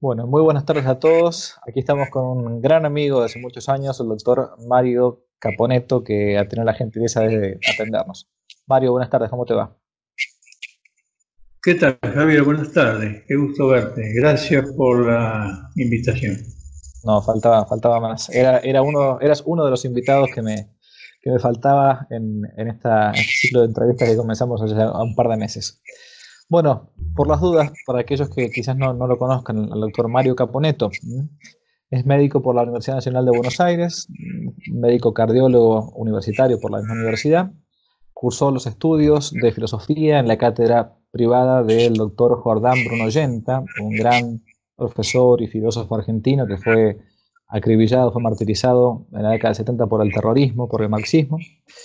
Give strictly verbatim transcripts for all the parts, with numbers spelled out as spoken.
Bueno, muy buenas tardes a todos. Aquí estamos con un gran amigo de hace muchos años, el doctor Mario Caponetto, que ha tenido la gentileza de atendernos. Mario, buenas tardes, ¿cómo te va? ¿Qué tal, Javier? Buenas tardes. Qué gusto verte. Gracias por la invitación. No, faltaba, faltaba más. Era, era uno, eras uno de los invitados que me, que me faltaba en, en esta, en este ciclo de entrevistas que comenzamos hace ya un par de meses. Bueno, por las dudas, para aquellos que quizás no, no lo conozcan, el doctor Mario Caponetto ¿m? Es médico por la Universidad Nacional de Buenos Aires, médico cardiólogo universitario por la misma universidad. Cursó los estudios de filosofía en la cátedra privada del doctor Jordán Bruno Yenta, un gran profesor y filósofo argentino que fue acribillado, fue martirizado en la década del setenta por el terrorismo, por el marxismo.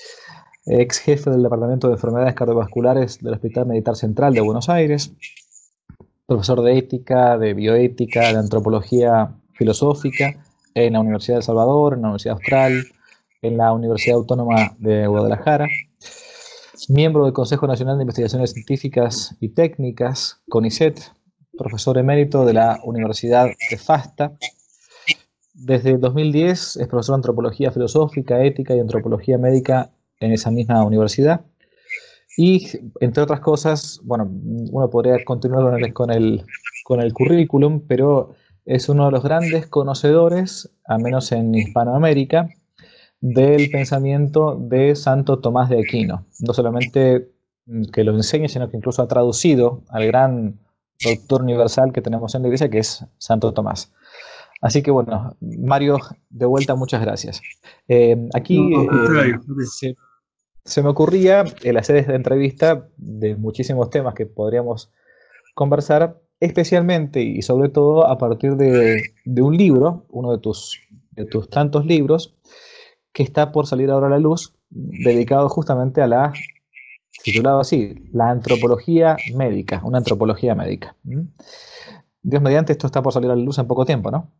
Ex jefe del Departamento de Enfermedades Cardiovasculares del Hospital Militar Central de Buenos Aires. Profesor de ética, de bioética, de antropología filosófica en la Universidad de El Salvador, en la Universidad Austral, en la Universidad Autónoma de Guadalajara. Miembro del Consejo Nacional de Investigaciones Científicas y Técnicas, CONICET, profesor emérito de la Universidad de FASTA. Desde el dos mil diez es profesor de Antropología Filosófica, Ética y Antropología Médica en esa misma universidad. Y, entre otras cosas, bueno, uno podría continuar con el, con el, con el currículum, pero es uno de los grandes conocedores, al menos en Hispanoamérica, del pensamiento de Santo Tomás de Aquino. No solamente que lo enseñe, sino que incluso ha traducido al gran doctor universal que tenemos en la iglesia, que es Santo Tomás. Así que bueno, Mario, de vuelta, muchas gracias. Eh, No, aquí al eh, contrario. se, se me ocurría el hacer esta entrevista de muchísimos temas que podríamos conversar, especialmente y sobre todo a partir de, de un libro, uno de tus, de tus tantos libros, que está por salir ahora a la luz, dedicado justamente a la, titulado así, la antropología médica, una antropología médica. ¿Mm? Dios mediante, esto está por salir a la luz en poco tiempo, ¿no?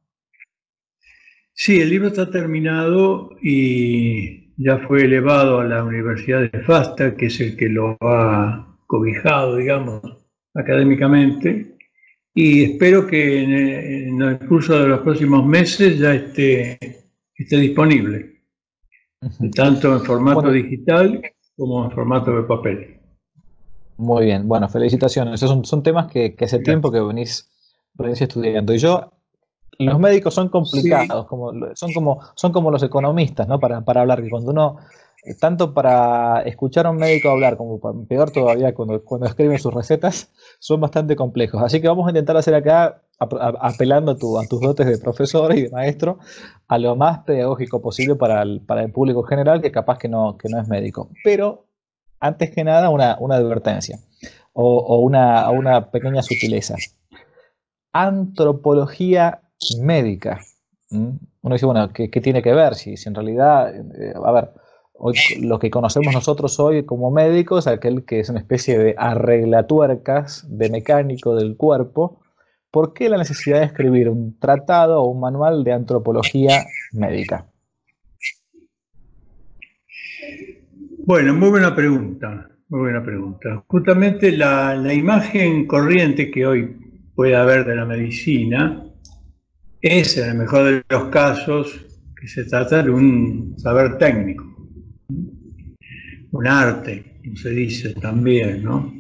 Sí, el libro está terminado y ya fue elevado a la Universidad de FASTA, que es el que lo ha cobijado, digamos, académicamente. Y espero que en el, en el curso de los próximos meses ya esté, esté disponible, Ujú. tanto en formato Bueno, digital como en formato de papel. muy bien, bueno, felicitaciones. Esos son, son temas que, que hace tiempo Gracias. que venís, venís estudiando. Y yo, los médicos son Sí, complicados, como, son, como, son como los economistas, ¿no? Para, para hablar, que cuando uno, eh, tanto para escuchar a un médico hablar, como pa- peor todavía cuando, cuando escriben sus recetas, son bastante complejos. Así que vamos a intentar hacer acá, ap- a- apelando a, tu- a tus dotes de profesor y de maestro, a lo más pedagógico posible para el, para el público general, que capaz que no, que no es médico. Pero, antes que nada, una, una advertencia o, o una, una pequeña sutileza. Antropología médica. ¿Mm? Uno dice, bueno, ¿qué, qué tiene que ver? Si, si en realidad, eh, a ver, hoy lo que conocemos nosotros hoy como médicos, aquel que es una especie de arreglatuercas, de mecánico del cuerpo, ¿por qué la necesidad de escribir un tratado o un manual de antropología médica? bueno, muy buena pregunta, muy buena pregunta. Justamente la, la imagen corriente que hoy puede haber de la medicina es, en el mejor de los casos, que se trata de un saber técnico, un arte, como se dice también, ¿no?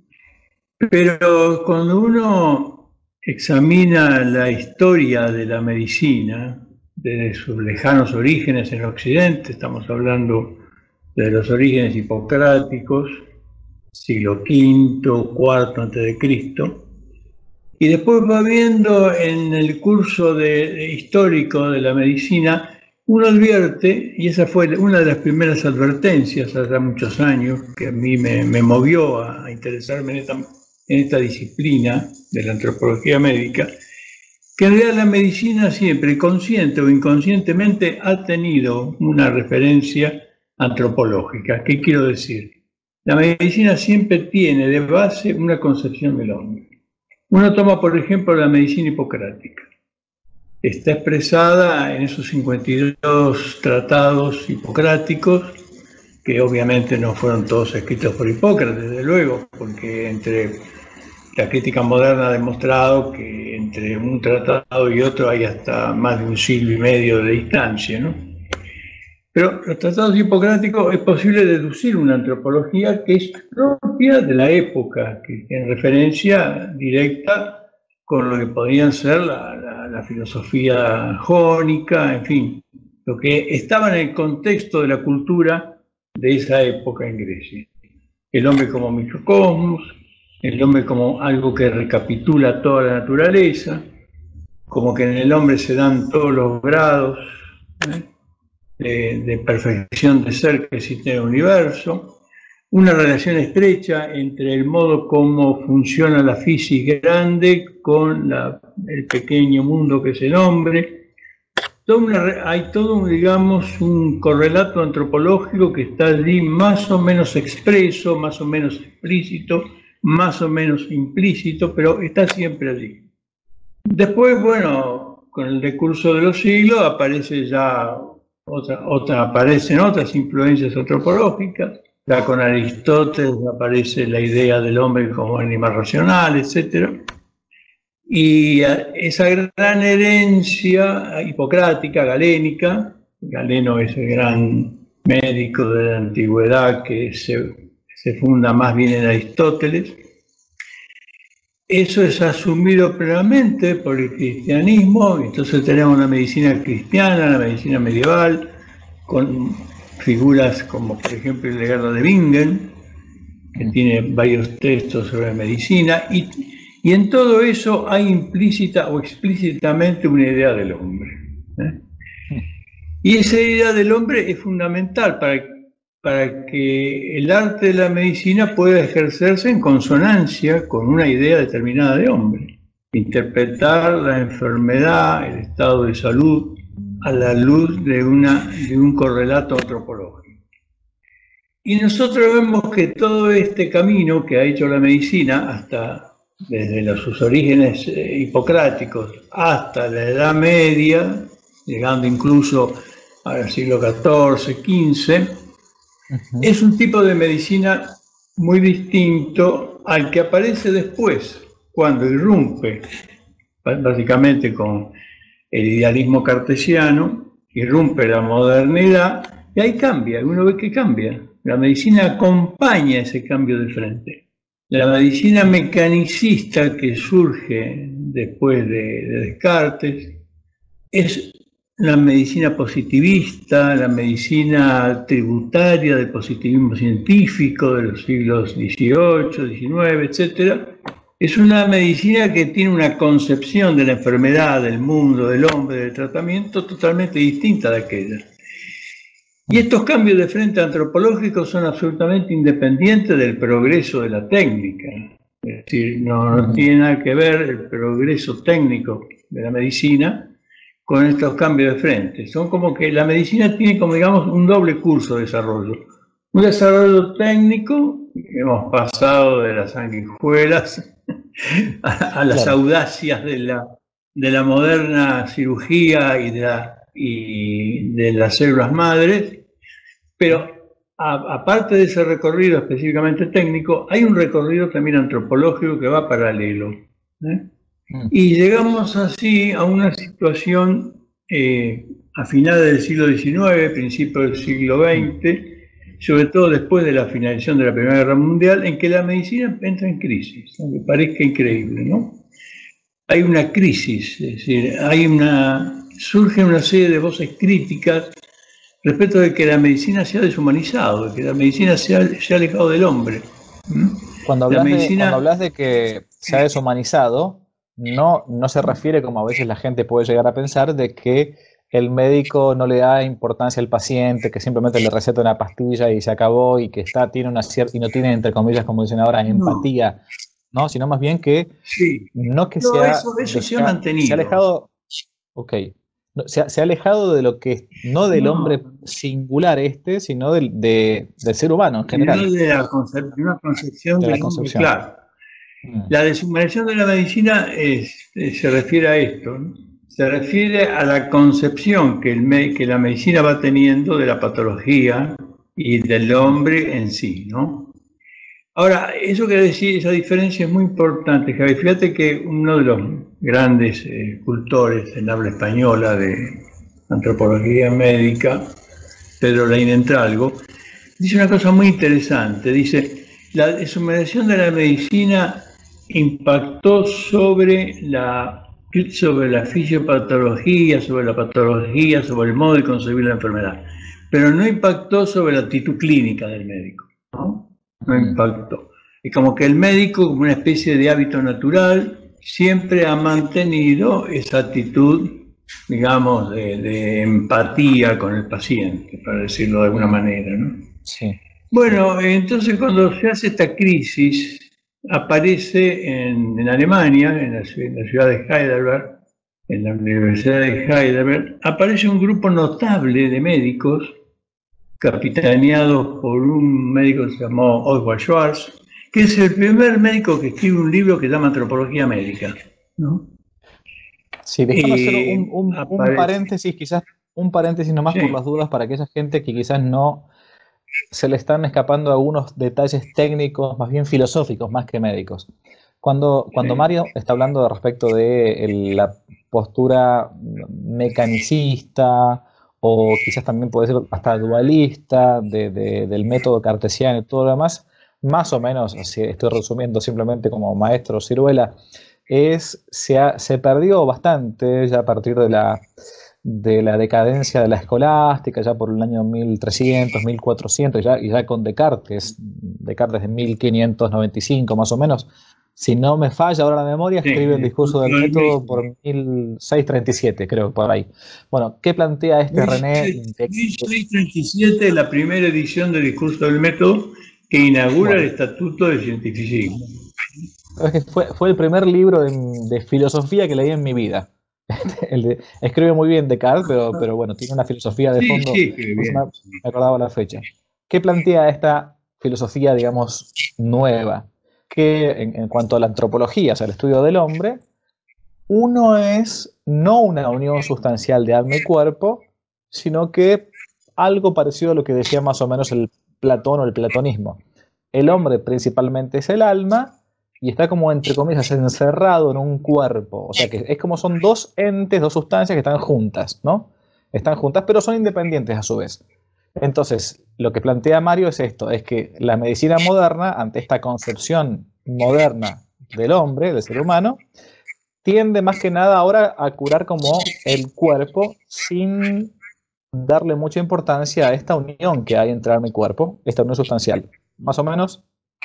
Pero cuando uno examina la historia de la medicina, desde sus lejanos orígenes en Occidente, estamos hablando de los orígenes hipocráticos, siglo quinto, cuarto antes de Cristo, y después va viendo en el curso de, de histórico de la medicina, uno advierte, y esa fue una de las primeras advertencias hace muchos años, que a mí me, me movió a, a interesarme en esta, en esta disciplina de la antropología médica, que en realidad la medicina siempre, consciente o inconscientemente, ha tenido una referencia antropológica. ¿Qué quiero decir? La medicina siempre tiene de base una concepción del hombre. Uno toma, por ejemplo, la medicina hipocrática. Está expresada en esos cincuenta y dos tratados hipocráticos, que obviamente no fueron todos escritos por Hipócrates, desde luego, porque entre la crítica moderna ha demostrado que entre un tratado y otro hay hasta más de un siglo y medio de distancia, ¿no? Pero los tratados hipocráticos es posible deducir una antropología que es propia de la época, que en referencia directa con lo que podían ser la, la, la filosofía jónica, en fin, lo que estaba en el contexto de la cultura de esa época en Grecia. El hombre como microcosmos, el hombre como algo que recapitula toda la naturaleza, como que en el hombre se dan todos los grados, ¿eh? De, de perfección de ser que existe en el universo, una relación estrecha entre el modo como funciona la física grande con la, el pequeño mundo que es el hombre. Toda una, hay todo, digamos, un correlato antropológico que está allí más o menos expreso, más o menos explícito, más o menos implícito, pero está siempre allí. Después, bueno, con el decurso de los siglos aparece ya Otra, otra, aparecen otras influencias antropológicas. Ya con Aristóteles aparece la idea del hombre como animal racional, etcétera. Y esa gran herencia hipocrática, galénica, Galeno es el gran médico de la antigüedad que se, se funda más bien en Aristóteles. Eso es asumido plenamente por el cristianismo, entonces tenemos una medicina cristiana, la medicina medieval, con figuras como por ejemplo Hildegarda de Bingen, que tiene varios textos sobre medicina, y, y en todo eso hay implícita o explícitamente una idea del hombre, ¿eh? Y esa idea del hombre es fundamental para, para que el arte de la medicina pueda ejercerse en consonancia con una idea determinada de hombre. Interpretar la enfermedad, el estado de salud, a la luz de, una, de un correlato antropológico. Y nosotros vemos que todo este camino que ha hecho la medicina, hasta desde los, sus orígenes eh, hipocráticos hasta la Edad Media, llegando incluso al siglo catorce, quince, uh-huh. Es un tipo de medicina muy distinto al que aparece después, cuando irrumpe, básicamente con el idealismo cartesiano, irrumpe la modernidad, y ahí cambia, uno ve que cambia. La medicina acompaña ese cambio de frente. La medicina mecanicista que surge después de, de Descartes es la medicina positivista, la medicina tributaria del positivismo científico de los siglos dieciocho, diecinueve, etcétera. Es una medicina que tiene una concepción de la enfermedad, del mundo, del hombre, del tratamiento totalmente distinta de aquella. Y estos cambios de frente antropológicos son absolutamente independientes del progreso de la técnica. Es decir, no, no tiene nada que ver el progreso técnico de la medicina con estos cambios de frente. Son como que la medicina tiene, como digamos, un doble curso de desarrollo. Un desarrollo técnico, hemos pasado de las sanguijuelas a, a las claro. audacias de la, de la moderna cirugía y de, la, y de las células madres, pero a, aparte de ese recorrido específicamente técnico, hay un recorrido también antropológico que va paralelo, ¿eh? Y llegamos así a una situación eh, a finales del siglo diecinueve, principios del siglo veinte, sobre todo después de la finalización de la Primera Guerra Mundial, en que la medicina entra en crisis, aunque parezca increíble, ¿no? Hay una crisis, es decir, hay una, surge una serie de voces críticas respecto de que la medicina se ha deshumanizado, de que la medicina se ha, se ha alejado del hombre. ¿Mm? Cuando hablas, medicina... de, cuando hablas de que se ha deshumanizado, No, no se refiere, como a veces la gente puede llegar a pensar, de que el médico no le da importancia al paciente, que simplemente le receta una pastilla y se acabó, y que está, tiene una cierta, y no tiene, entre comillas, como dicen ahora, empatía, no, ¿no? Sino más bien que sí. no que no, sea... Eso, eso se ha mantenido. Se ha alejado, ok, no, se, ha, se ha alejado de lo que, no del no. hombre singular este, sino del, de, del ser humano en general. No de la concep una concepción de la concepción. Claro. La deshumanización de la medicina es, es, se refiere a esto, ¿no? Se refiere a la concepción que, el, que la medicina va teniendo de la patología y del hombre en sí, ¿no? Ahora, eso que decir, esa diferencia es muy importante, Javi. Fíjate que uno de los grandes eh, cultores en habla española de antropología médica, Pedro Leinentralgo, dice una cosa muy interesante. Dice, la deshumaниzación de la medicina impactó sobre la, sobre la fisiopatología, sobre la patología, sobre el modo de concebir la enfermedad, pero no impactó sobre la actitud clínica del médico, ¿no? No impactó. Es como que el médico, como una especie de hábito natural, siempre ha mantenido esa actitud, digamos, de, de empatía con el paciente, para decirlo de alguna manera, ¿no? Sí. Bueno, entonces cuando se hace esta crisis, aparece en, en Alemania, en la, en la ciudad de Heidelberg, en la Universidad de Heidelberg, aparece un grupo notable de médicos capitaneado por un médico que se llamó Oswald Schwartz, que es el primer médico que escribe un libro que se llama Antropología Médica, ¿no? Sí, déjame hacer un, un, un paréntesis, quizás un paréntesis nomás, sí, por las dudas, para aquella gente que quizás no se le están escapando algunos detalles técnicos, más bien filosóficos, más que médicos. Cuando, cuando sí. Mario está hablando respecto de el, la postura mecanicista, o quizás también puede ser hasta dualista, de, de, del método cartesiano y todo lo demás, más o menos, si estoy resumiendo simplemente como maestro Ciruela, es, se, ha, se perdió bastante ya a partir de la, de la decadencia de la escolástica, ya por el año mil trescientos, mil cuatrocientos, ya, y ya con Descartes, Descartes de mil quinientos noventa y cinco más o menos. Si no me falla ahora la memoria, escribe sí, el discurso del método por mil seiscientos treinta y siete, creo, por ahí. Bueno, ¿qué plantea este René? mil seiscientos treinta y siete es la primera edición del discurso del método que inaugura bueno. el Estatuto de Cientificismo. Es que fue, fue el primer libro de, de filosofía que leí en mi vida. El de, escribe muy bien Descartes, pero, pero bueno, tiene una filosofía de fondo. Sí, sí, me, me acordaba la fecha. ¿Qué plantea esta filosofía, digamos, nueva? Que en, en cuanto a la antropología, o sea, el estudio del hombre, uno es no una unión sustancial de alma y cuerpo, sino que algo parecido a lo que decía más o menos el Platón o el platonismo. El hombre principalmente es el alma y está como, entre comillas, encerrado en un cuerpo. O sea, que es como son dos entes, dos sustancias que están juntas, ¿no? Están juntas, pero son independientes a su vez. Entonces, lo que plantea Mario es esto, es que la medicina moderna, ante esta concepción moderna del hombre, del ser humano, tiende más que nada ahora a curar como el cuerpo sin darle mucha importancia a esta unión que hay entre alma y cuerpo, esta unión sustancial. ¿Más o menos?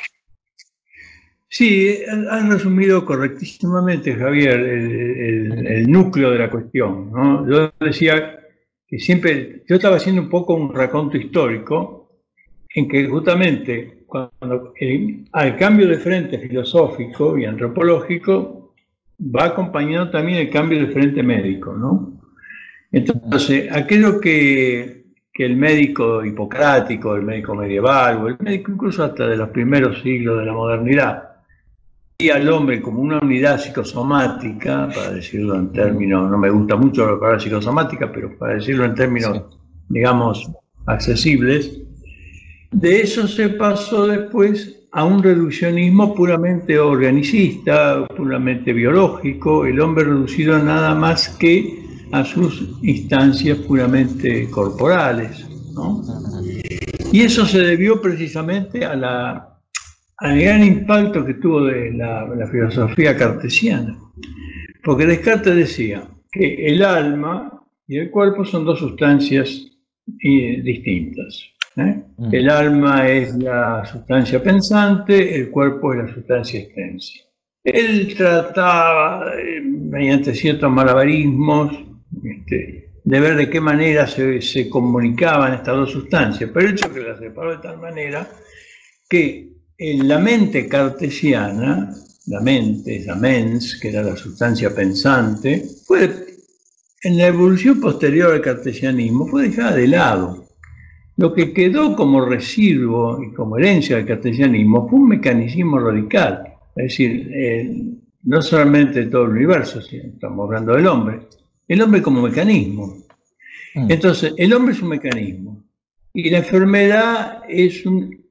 Sí, has resumido correctísimamente, Javier, el, el, el núcleo de la cuestión, ¿no? Yo decía que siempre, yo estaba haciendo un poco un raconto histórico en que justamente cuando el, al cambio de frente filosófico y antropológico va acompañado también el cambio de frente médico, ¿no? Entonces, aquello que, que el médico hipocrático, el médico medieval, o el médico incluso hasta de los primeros siglos de la modernidad, y al hombre como una unidad psicosomática, para decirlo en términos, no me gusta mucho la palabra psicosomática, pero para decirlo en términos, sí, digamos, accesibles, de eso se pasó después a un reduccionismo puramente organicista, puramente biológico, el hombre reducido nada más que a sus instancias puramente corporales, ¿no? Y eso se debió precisamente a la al gran impacto que tuvo de la, la filosofía cartesiana. Porque Descartes decía que el alma y el cuerpo son dos sustancias eh, distintas. ¿eh? Mm. El alma es la sustancia pensante, el cuerpo es la sustancia extensa. Él trataba, eh, mediante ciertos malabarismos, este, de ver de qué manera se, se comunicaban estas dos sustancias, pero el hecho que las separó de tal manera que en la mente cartesiana, la mente, la mens, que era la sustancia pensante, fue, en la evolución posterior al cartesianismo, fue dejada de lado. Lo que quedó como residuo y como herencia del cartesianismo fue un mecanismo radical. Es decir, eh, no solamente todo el universo, sino estamos hablando del hombre, el hombre como mecanismo. Entonces, el hombre es un mecanismo y la enfermedad es un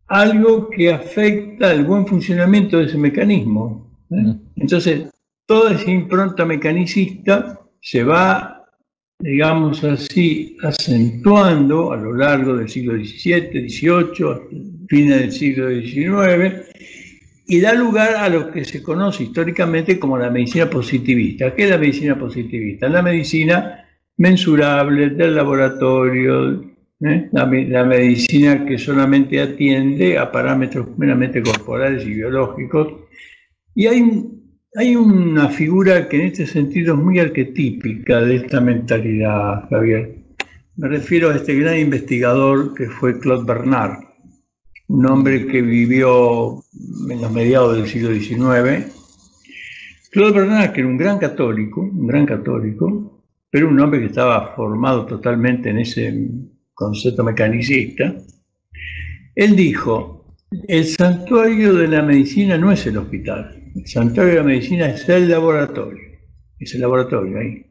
algo que afecta al buen funcionamiento de ese mecanismo. ¿eh? Entonces, toda esa impronta mecanicista se va, digamos así, acentuando a lo largo del siglo diecisiete, dieciocho, fines del siglo diecinueve, y da lugar a lo que se conoce históricamente como la medicina positivista. ¿Qué es la medicina positivista? La medicina mensurable del laboratorio, ¿eh? la, la medicina que solamente atiende a parámetros meramente corporales y biológicos. Y hay, hay una figura que en este sentido es muy arquetípica de esta mentalidad, Javier. Me refiero a este gran investigador que fue Claude Bernard, un hombre que vivió en los mediados del siglo diecinueve. Claude Bernard, que era un gran católico, un gran católico, pero un hombre que estaba formado totalmente en ese concepto mecanicista. Él dijo: el santuario de la medicina no es el hospital, el santuario de la medicina es el laboratorio, es el laboratorio ahí.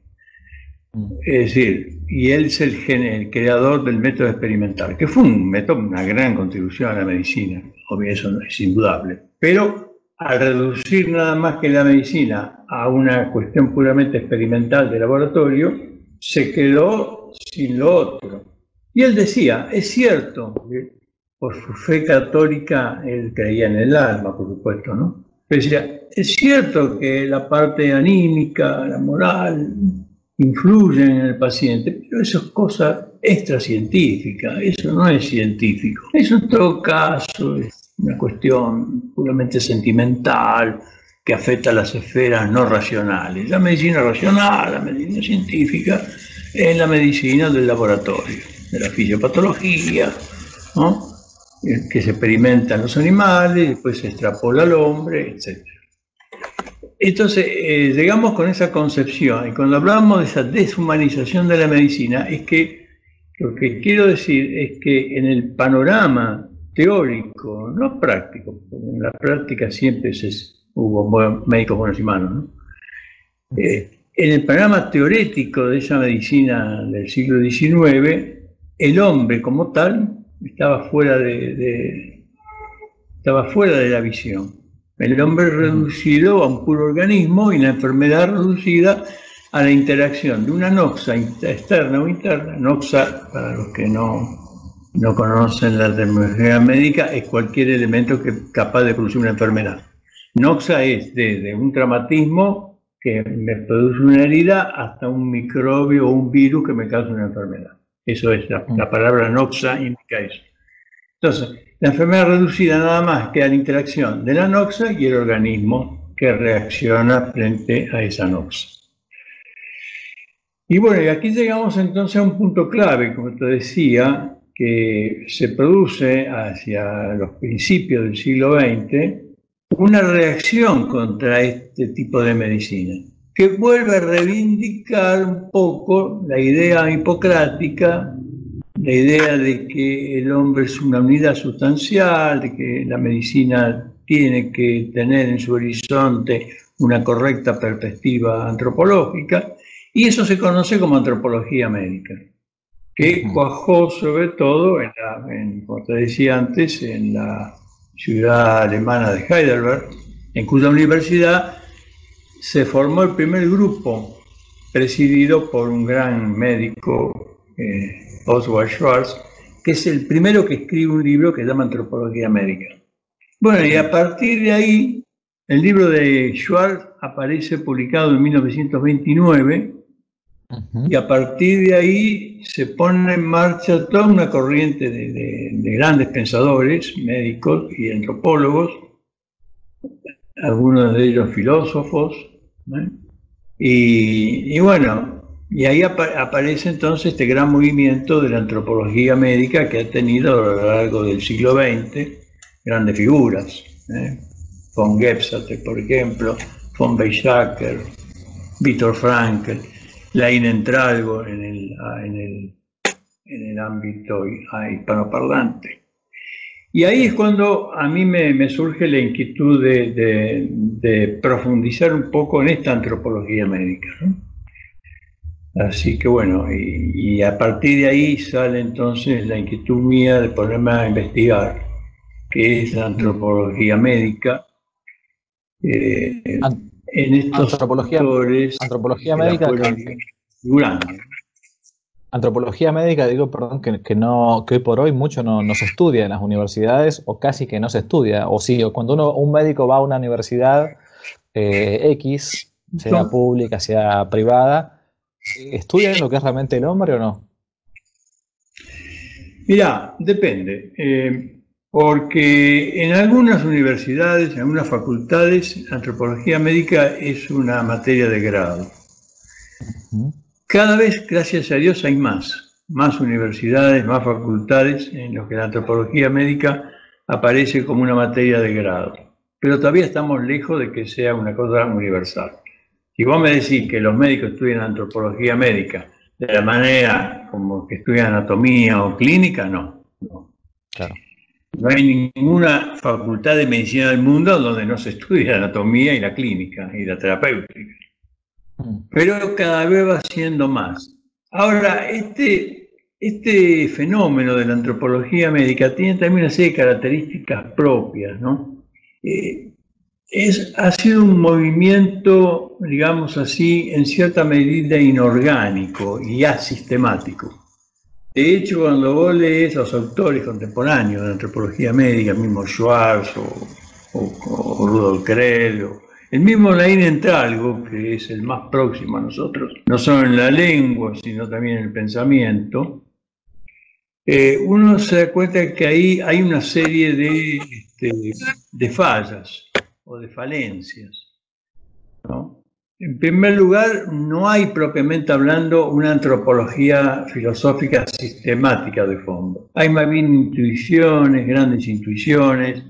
Es decir, y él es el, el creador del método experimental, que fue un método, una gran contribución a la medicina, obvio, eso es indudable, pero al reducir nada más que la medicina a una cuestión puramente experimental de laboratorio, se quedó sin lo otro. Y él decía, es cierto, por su fe católica, él creía en el alma, por supuesto, ¿no? Pero decía, es cierto que la parte anímica, la moral, influyen en el paciente, pero eso es cosa extracientífica, eso no es científico. Eso en todo caso es una cuestión puramente sentimental que afecta a las esferas no racionales. La medicina racional, la medicina científica, es la medicina del laboratorio, de la fisiopatología, ¿no? Que se experimenta en los animales, después se extrapola al hombre, etcétera. Entonces, eh, llegamos con esa concepción, y cuando hablamos de esa deshumanización de la medicina, es que lo que quiero decir es que en el panorama teórico, no práctico, porque en la práctica siempre se, hubo médicos buenos y malos, ¿no? Eh, en el panorama teórico de esa medicina del siglo diecinueve, el hombre como tal estaba fuera de, de, estaba fuera de la visión. El hombre reducido a un puro organismo y la enfermedad reducida a la interacción de una noxa externa o interna. Noxa, para los que no, no conocen la terminología médica, es cualquier elemento que es capaz de producir una enfermedad. Noxa es desde un traumatismo que me produce una herida hasta un microbio o un virus que me causa una enfermedad. Eso es, la, la palabra noxa indica eso. Entonces, la enfermedad reducida nada más que a la interacción de la noxa y el organismo que reacciona frente a esa noxa. Y bueno, y aquí llegamos entonces a un punto clave, como te decía, que se produce hacia los principios del siglo veinte una reacción contra este tipo de medicina, que vuelve a reivindicar un poco la idea hipocrática, la idea de que el hombre es una unidad sustancial, de que la medicina tiene que tener en su horizonte una correcta perspectiva antropológica, y eso se conoce como antropología médica, que cuajó sobre todo, en la, en, como te decía antes, en la ciudad alemana de Heidelberg, en cuya universidad se formó el primer grupo presidido por un gran médico, eh, Oswald Schwartz, que es el primero que escribe un libro que se llama Antropología Médica. Bueno, y a partir de ahí, el libro de Schwartz aparece publicado en mil novecientos veintinueve, uh-huh. Y a partir de ahí se pone en marcha toda una corriente de, de, de grandes pensadores, médicos y antropólogos, algunos de ellos filósofos, ¿eh? y, y bueno, y ahí ap aparece entonces este gran movimiento de la antropología médica que ha tenido a lo largo del siglo veinte grandes figuras, ¿eh? Von Gebsathe, por ejemplo, von Weizsäcker, Viktor Frankl, Lain Entralgo en el, en el, en el ámbito hispanoparlante. Y ahí es cuando a mí me, me surge la inquietud de, de, de profundizar un poco en esta antropología médica, ¿no? Así que bueno, y, y a partir de ahí sale entonces la inquietud mía de ponerme a investigar que es la antropología médica. Eh, en estos antropología, sectores antropología que la médica fueron que, figurando. antropología médica, digo, perdón, que, que no, que hoy por hoy mucho no, no se estudia en las universidades, o casi que no se estudia, o sí, o cuando uno, un médico va a una universidad eh, X, sea Son- pública, sea privada, ¿estudian lo que es realmente el hombre o no? Mirá, depende, eh, porque en algunas universidades, en algunas facultades, antropología médica es una materia de grado. Ujú. Cada vez, gracias a Dios, hay más, más universidades, más facultades en los que la antropología médica aparece como una materia de grado. Pero todavía estamos lejos de que sea una cosa universal. Si vos me decís que los médicos estudian antropología médica de la manera como que estudian anatomía o clínica, no. No, Claro. no hay ninguna facultad de medicina del mundo donde no se estudie la anatomía y la clínica y la terapéutica. Mm. Pero cada vez va siendo más. Ahora, este, este fenómeno de la antropología médica tiene también una serie de características propias, ¿no? Eh, es, ha sido un movimiento, digamos así, en cierta medida inorgánico y asistemático. De hecho, cuando vos lees a los autores contemporáneos de la antropología médica, el mismo Schwartz o, o, o Rudolf Krell, o el mismo Laín Entralgo, que es el más próximo a nosotros, no solo en la lengua, sino también en el pensamiento, eh, uno se da cuenta que ahí hay una serie de, este, de fallas o de falencias, ¿no? En primer lugar, no hay propiamente hablando una antropología filosófica sistemática de fondo. Hay más bien intuiciones, grandes intuiciones,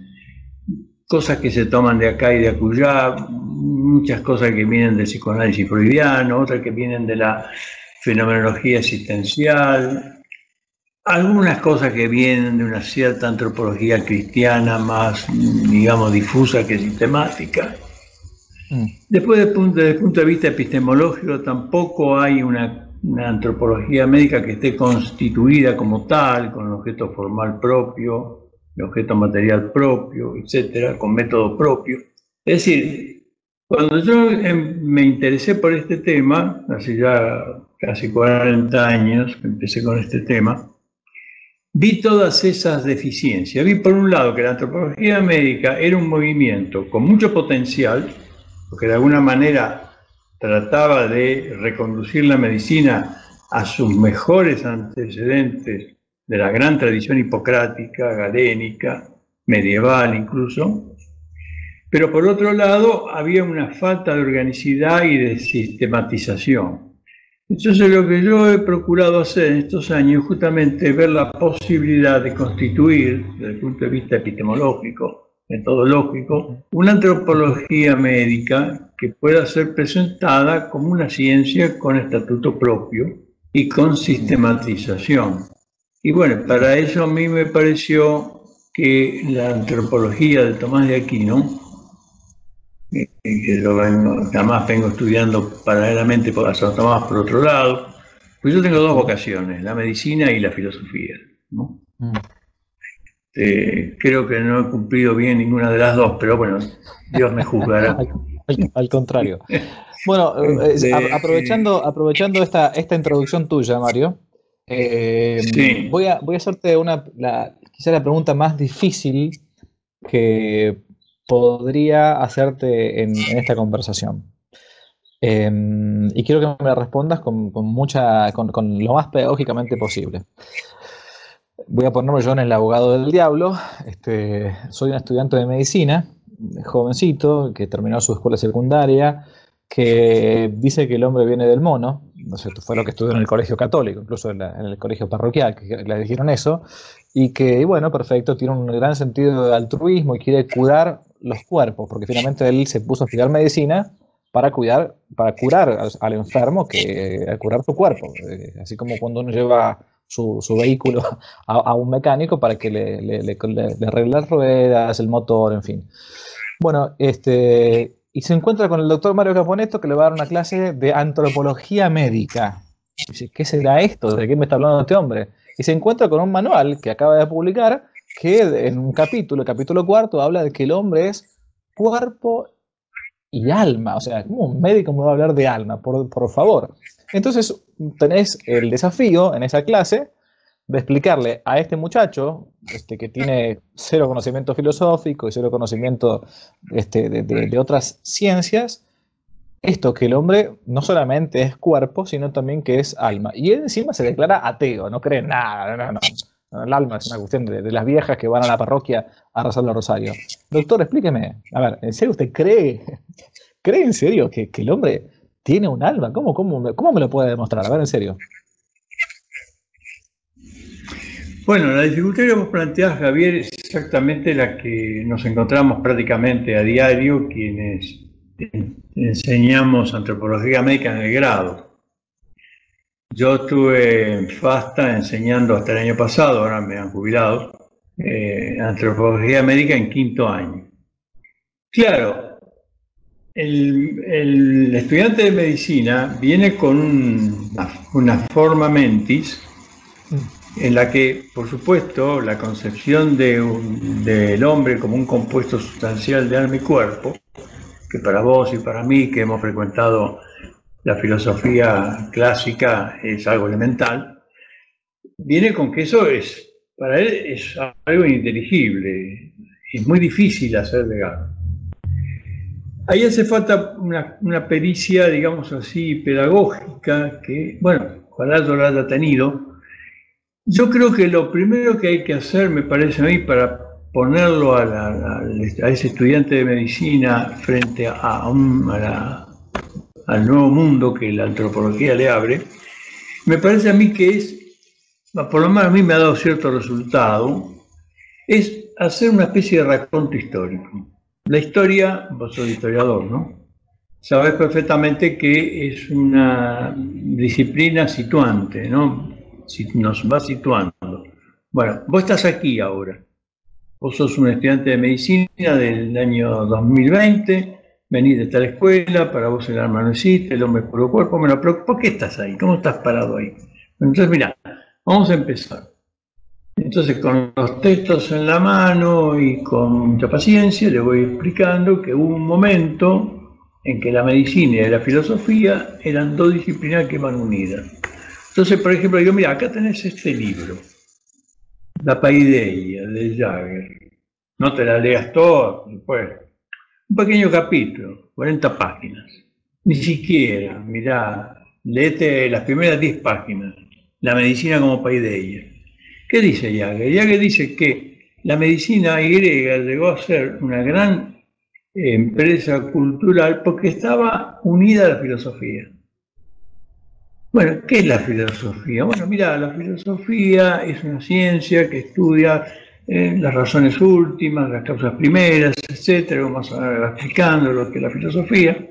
cosas que se toman de acá y de acullá, muchas cosas que vienen del psicoanálisis freudiano, otras que vienen de la fenomenología existencial, algunas cosas que vienen de una cierta antropología cristiana más, digamos, difusa que sistemática. Mm. Después, desde el, punto, desde el punto de vista epistemológico, tampoco hay una, una antropología médica que esté constituida como tal, con el objeto formal propio, el objeto material propio, etcétera, con método propio. Es decir, cuando yo me interesé por este tema, hace ya casi cuarenta años que empecé con este tema, vi todas esas deficiencias. Vi por un lado que la antropología médica era un movimiento con mucho potencial, porque de alguna manera trataba de reconducir la medicina a sus mejores antecedentes de la gran tradición hipocrática, galénica, medieval incluso, pero por otro lado había una falta de organicidad y de sistematización. Entonces lo que yo he procurado hacer en estos años es justamente ver la posibilidad de constituir, desde el punto de vista epistemológico, metodológico, una antropología médica que pueda ser presentada como una ciencia con estatuto propio y con sistematización. Y bueno, para eso a mí me pareció que la antropología de Tomás de Aquino, que yo vengo, además vengo estudiando paralelamente por Santo Tomás por otro lado, pues yo tengo dos vocaciones, la medicina y la filosofía, ¿no? Mm. Eh, creo que no he cumplido bien ninguna de las dos, pero bueno, Dios me juzgará. Al, al- al contrario. Bueno, eh, eh, a- Este, aprovechando, aprovechando esta, esta introducción tuya, Mario, eh, sí, voy a, voy a hacerte una, la, quizá la pregunta más difícil que podría hacerte en, en esta conversación. Eh, y quiero que me la respondas con, con mucha, con, con lo más pedagógicamente posible. Voy a ponerme yo en el abogado del diablo. Este, soy un estudiante de medicina, jovencito, que terminó su escuela secundaria, que dice que el hombre viene del mono. No sé, fue lo que estudió en el colegio católico, incluso en, la, en el colegio parroquial, que le dijeron eso. Y que, bueno, perfecto, tiene un gran sentido de altruismo y quiere curar los cuerpos, porque finalmente él se puso a estudiar medicina para cuidar, para curar al, al enfermo, que a curar su cuerpo. Eh, así como cuando uno lleva su, su vehículo a, a, un mecánico para que le, le, le, le arregle las ruedas, el motor, en fin. Bueno, este, y se encuentra con el doctor Mario Caponetto, que le va a dar una clase de antropología médica. Dice, ¿qué será esto? ¿De qué me está hablando este hombre? Y se encuentra con un manual que acaba de publicar, que en un capítulo, el capítulo cuarto, habla de que el hombre es cuerpo y alma. O sea, ¿cómo un médico me va a hablar de alma? Por, por favor. Entonces tenés el desafío en esa clase de explicarle a este muchacho este, que tiene cero conocimiento filosófico y cero conocimiento este, de, de, de otras ciencias, esto, que el hombre no solamente es cuerpo, sino también que es alma. Y él encima se declara ateo, no cree en nada, no, no, no. El alma es una cuestión de, de las viejas que van a la parroquia a rezar el rosario. Doctor, explíqueme, a ver, ¿en serio usted cree, cree en serio que, que el hombre tiene un alma? ¿Cómo, cómo, ¿Cómo me lo puede demostrar? A ver, en serio. Bueno, la dificultad que vos planteás, Javier, es exactamente la que nos encontramos prácticamente a diario quienes enseñamos antropología médica en el grado. Yo estuve en FASTA enseñando hasta el año pasado, ahora me han jubilado, eh, antropología médica en quinto año. Claro, el, el estudiante de medicina viene con un, una, una forma mentis en la que, por supuesto, la concepción de un, del hombre como un compuesto sustancial de alma y cuerpo, que para vos y para mí, que hemos frecuentado la filosofía clásica, es algo elemental, viene con que eso es, para él es algo ininteligible, es muy difícil hacer legal. Ahí hace falta una, una pericia, digamos así, pedagógica, que, bueno, ojalá yo la haya tenido. Yo creo que lo primero que hay que hacer, me parece a mí, para ponerlo a, la, a, a ese estudiante de medicina frente a, a un, a la, al nuevo mundo que la antropología le abre, me parece a mí que es, por lo menos a mí me ha dado cierto resultado, es hacer una especie de raconto histórico. La historia, vos sos historiador, ¿no? Sabés perfectamente que es una disciplina situante, ¿no? Nos va situando. Bueno, vos estás aquí ahora. Vos sos un estudiante de medicina del año dos mil veinte, venís de tal escuela, para vos el alma no existe, el hombre es puro cuerpo. Bueno, pero ¿por qué estás ahí? ¿Cómo estás parado ahí? Entonces, mira, vamos a empezar. Entonces, con los textos en la mano y con mucha paciencia, le voy explicando que hubo un momento en que la medicina y la filosofía eran dos disciplinas que iban unidas. Entonces, por ejemplo, digo, mira, acá tenés este libro, La Paideia, de Jagger. No te la leas toda, pues. Un pequeño capítulo, cuarenta páginas. Ni siquiera, mirá, léete las primeras diez páginas. La medicina como Paideia. ¿Qué dice Jagger? Jagger dice que la medicina griega llegó a ser una gran empresa cultural porque estaba unida a la filosofía. Bueno, ¿qué es la filosofía? Bueno, mira, la filosofía es una ciencia que estudia eh, las razones últimas, las causas primeras, etcétera. Vamos a ver explicando lo que es la filosofía.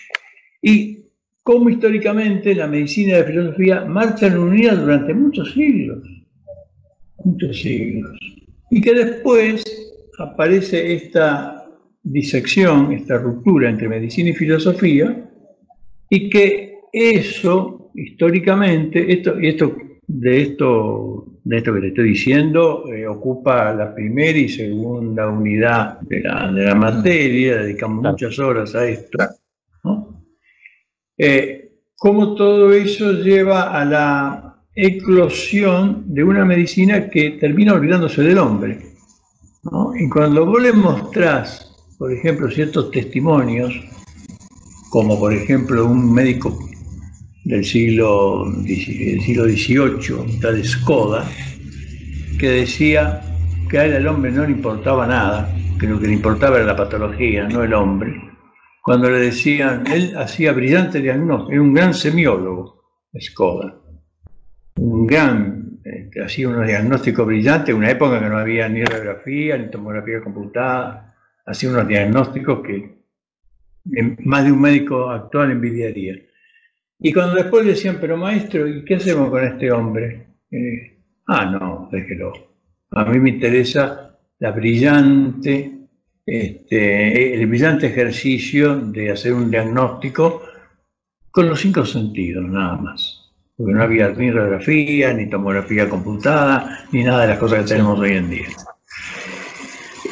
Y cómo históricamente la medicina y la filosofía marchan unidas durante muchos siglos. Muchos siglos. Y que después aparece esta disección, esta ruptura entre medicina y filosofía, y que eso históricamente, esto, y esto, de, esto, de esto que te estoy diciendo, eh, ocupa la primera y segunda unidad de la, de la materia, dedicamos claro. muchas horas a esto, ¿no? Eh, cómo todo eso lleva a la eclosión de una medicina que termina olvidándose del hombre, ¿no? Y cuando vos le mostrás, por ejemplo, ciertos testimonios, como por ejemplo un médico del siglo, del siglo dieciocho, tal Skoda, que decía que a él al hombre no le importaba nada, que lo que le importaba era la patología, no el hombre. Cuando le decían, él hacía brillante diagnóstico, era un gran semiólogo, Skoda, un gran, este, hacía unos diagnósticos brillantes, en una época en que no había ni radiografía, ni tomografía computada, hacía unos diagnósticos que más de un médico actual envidiaría. Y cuando después le decían, pero maestro, ¿y qué hacemos con este hombre? Eh, ah, no, déjelo. A mí me interesa la brillante, este, el brillante ejercicio de hacer un diagnóstico con los cinco sentidos, nada más. Porque no había ni radiografía, ni tomografía computada, ni nada de las cosas que tenemos hoy en día.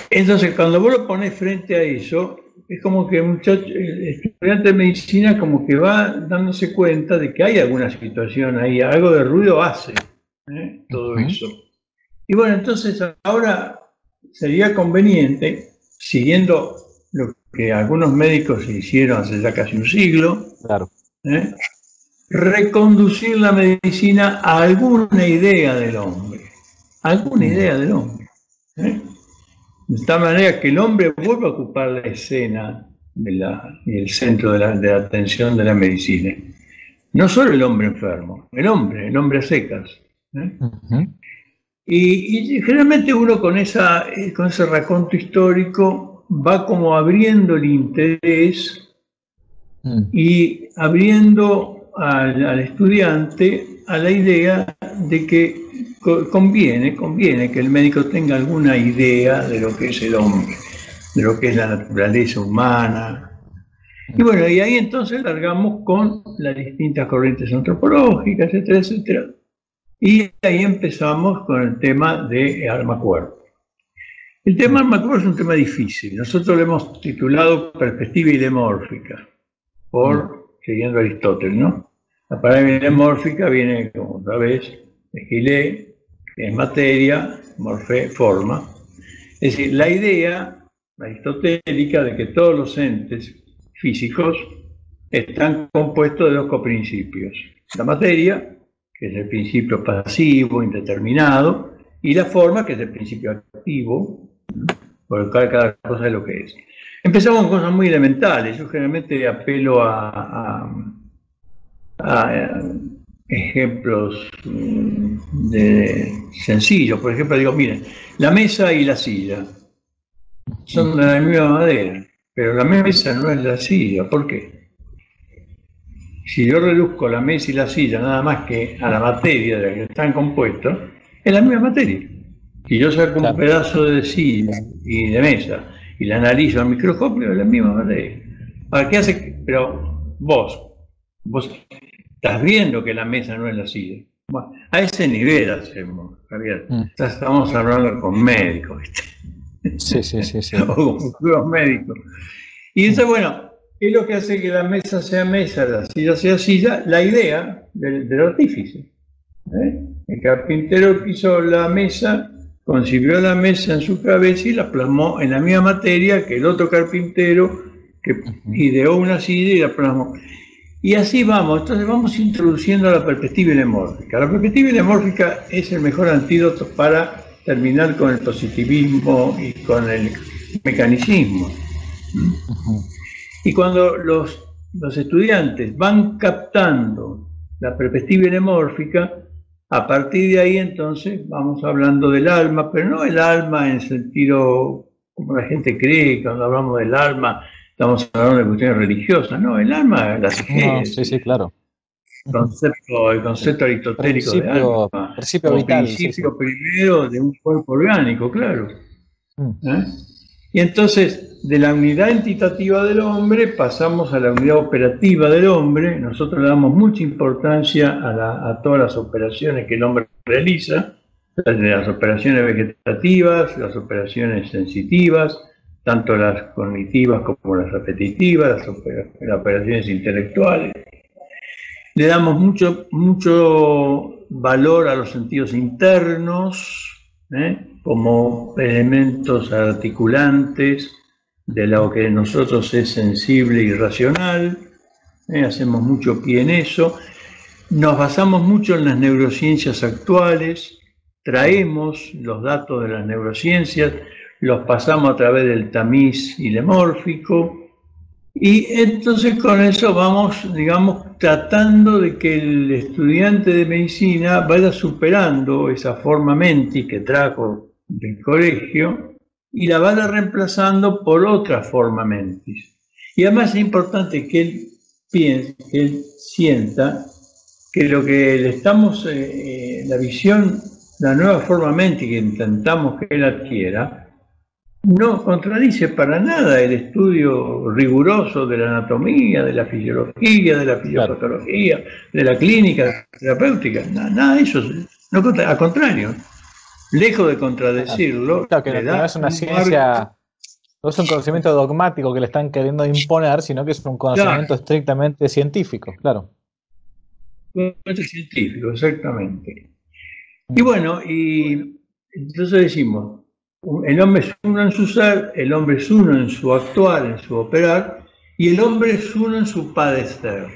Entonces, cuando vos lo pones frente a eso, es como que el, muchacho, el estudiante de medicina como que va dándose cuenta de que hay alguna situación ahí, algo de ruido hace, ¿eh? Todo uh-huh. eso. Y bueno, entonces ahora sería conveniente, siguiendo lo que algunos médicos hicieron hace ya casi un siglo, claro. ¿eh? reconducir la medicina a alguna idea del hombre, alguna uh-huh. idea del hombre. ¿eh? De tal manera que el hombre vuelva a ocupar la escena de la, y el centro de la, de la atención de la medicina. No solo el hombre enfermo, el hombre, el hombre a secas. ¿eh? Uh-huh. y, y generalmente uno con, esa, con ese raconto histórico va como abriendo el interés uh-huh. y abriendo al, al estudiante a la idea de que Conviene, conviene que el médico tenga alguna idea de lo que es el hombre, de lo que es la naturaleza humana. Y bueno, y ahí entonces largamos con las distintas corrientes antropológicas, etcétera, etcétera. Y ahí empezamos con el tema de alma-cuerpo. El tema alma-cuerpo es un tema difícil. Nosotros lo hemos titulado perspectiva ilemórfica, por, siguiendo a Aristóteles, ¿no? La palabra ilemórfica viene, como otra vez, de Gillet, que es materia, morfé, forma. Es decir, la idea aristotélica de que todos los entes físicos están compuestos de dos coprincipios. La materia, que es el principio pasivo, indeterminado, y la forma, que es el principio activo, por el cual cada cosa es lo que es. Empezamos con cosas muy elementales. Yo generalmente apelo a, a, a ejemplos de sencillos. Por ejemplo, digo, miren, la mesa y la silla son de la misma madera, pero la mesa no es la silla. ¿Por qué? Si yo reduzco la mesa y la silla nada más que a la materia de la que están compuestos, es la misma materia. Si yo saco claro. un pedazo de silla y de mesa y la analizo al microscopio, es la misma materia. ¿Para qué hace? Pero vos, vos estás viendo que la mesa no es la silla. Bueno, a ese nivel hacemos, Javier. Mm. Ya estamos hablando con médicos, ¿viste? Sí, sí, sí, sí. O con futuros médicos. Y entonces, bueno, ¿qué es lo que hace que la mesa sea mesa, la silla sea silla? La idea del, del artífice. ¿eh? El carpintero que hizo la mesa, concibió la mesa en su cabeza y la plasmó en la misma materia que el otro carpintero que ideó una silla y la plasmó. Y así vamos, entonces vamos introduciendo la perspectiva ilemórfica. La perspectiva ilemórfica es el mejor antídoto para terminar con el positivismo y con el mecanicismo. Uh-huh. Y cuando los, los estudiantes van captando la perspectiva ilemórfica, a partir de ahí entonces vamos hablando del alma, pero no el alma en sentido como la gente cree, cuando hablamos del alma estamos hablando de cuestiones religiosas, no, el alma, la no, sí, sí, claro. El concepto, el concepto aristotélico principio, de alma, principio vital, principio sí, sí. primero de un cuerpo orgánico, claro. ¿Eh? Y entonces, de la unidad entitativa del hombre pasamos a la unidad operativa del hombre. Nosotros le damos mucha importancia a, la, a todas las operaciones que el hombre realiza, las operaciones vegetativas, las operaciones sensitivas, tanto las cognitivas como las repetitivas, las, oper las operaciones intelectuales. Le damos mucho, mucho valor a los sentidos internos, ¿eh? como elementos articulantes de lo que en nosotros es sensible y racional. ¿eh? Hacemos mucho pie en eso. Nos basamos mucho en las neurociencias actuales, traemos los datos de las neurociencias, los pasamos a través del tamiz ilemórfico, y entonces con eso vamos, digamos, tratando de que el estudiante de medicina vaya superando esa forma mentis que trajo del colegio y la vaya reemplazando por otra forma mentis. Y además es importante que él piense, que él sienta que lo que le estamos, eh, la visión, la nueva forma mentis que intentamos que él adquiera, no contradice para nada el estudio riguroso de la anatomía, de la fisiología, de la fisiopatología, de la clínica terapéutica. Nada, nada de eso. No, al contrario. lejos de contradecirlo, Claro, que le no, que no da es una un ciencia, marco. no es un conocimiento dogmático que le están queriendo imponer, sino que es un Claro, conocimiento estrictamente científico, claro. conocimiento científico, exactamente. Y Mm, bueno, y entonces decimos, el hombre es uno en su ser, el hombre es uno en su actuar, en su operar, y el hombre es uno en su padecer.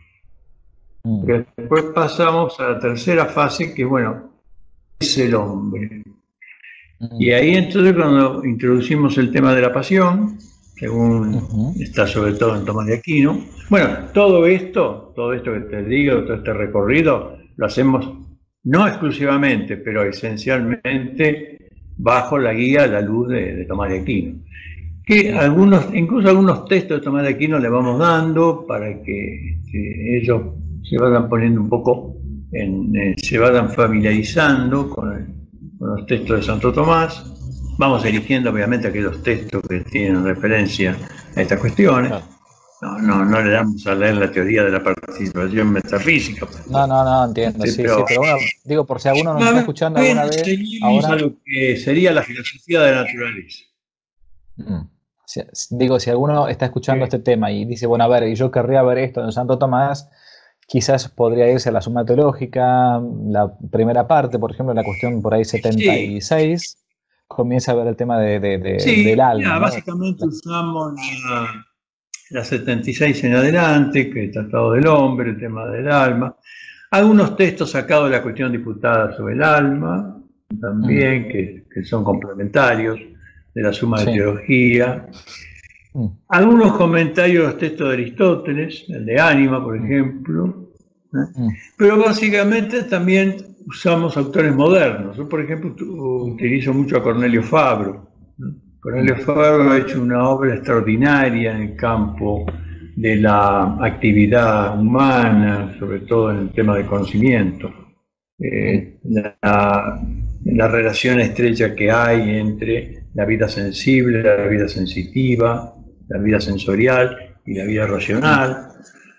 mm, Porque después pasamos a la tercera fase, que bueno, es el hombre. Y mm, ahí entonces cuando introducimos el tema de la pasión, según ujú, está sobre todo en Tomás de Aquino, bueno, todo esto, todo esto que te digo, todo este recorrido, lo hacemos no exclusivamente, pero esencialmente bajo la guía, la luz de, de Tomás de Aquino. Que mm, algunos, incluso algunos textos de Tomás de Aquino le vamos dando para que, que ellos se vayan poniendo un poco, en, eh, se vayan familiarizando con, el, con los textos de Santo Tomás. Vamos eligiendo obviamente aquellos textos que tienen referencia a estas cuestiones. claro. No, no, no le damos a leer la teoría de la participación metafísica, No, no, no, entiendo, este, sí, sí, pero pero uno, digo, por si alguno nos está más escuchando bien alguna vez, seguimos a ahora, lo que sería la filosofía de la naturaleza. mm, si- digo, si alguno está escuchando Que, este tema y dice, bueno, a ver, y yo querría ver esto en Santo Tomás, quizás podría irse a la suma teológica, la primera parte, por ejemplo, la cuestión por ahí setenta sí, y seis comienza a ver el tema de, de- de- del sí, alma, ya, ¿no? básicamente La- usamos la, la setenta y seis en adelante, que es el Tratado del Hombre, el tema del alma. Algunos textos sacados de la cuestión diputada sobre el alma, mm, también, que, que son complementarios de la suma de sí, teología. mm, Algunos comentarios de los textos de Aristóteles, el de Ánima, por mm, ejemplo. ¿eh? mm, Pero básicamente también usamos autores modernos. Yo, por ejemplo, mm, utilizo mucho a Cornelio Fabro. ¿no? Cornelio mm, Fabro ha hecho una obra extraordinaria en el campo de la actividad humana, sobre todo en el tema del conocimiento. mm, Eh, la, la relación estrecha que hay entre la vida sensible, la vida sensitiva, la vida sensorial y la vida mm, racional.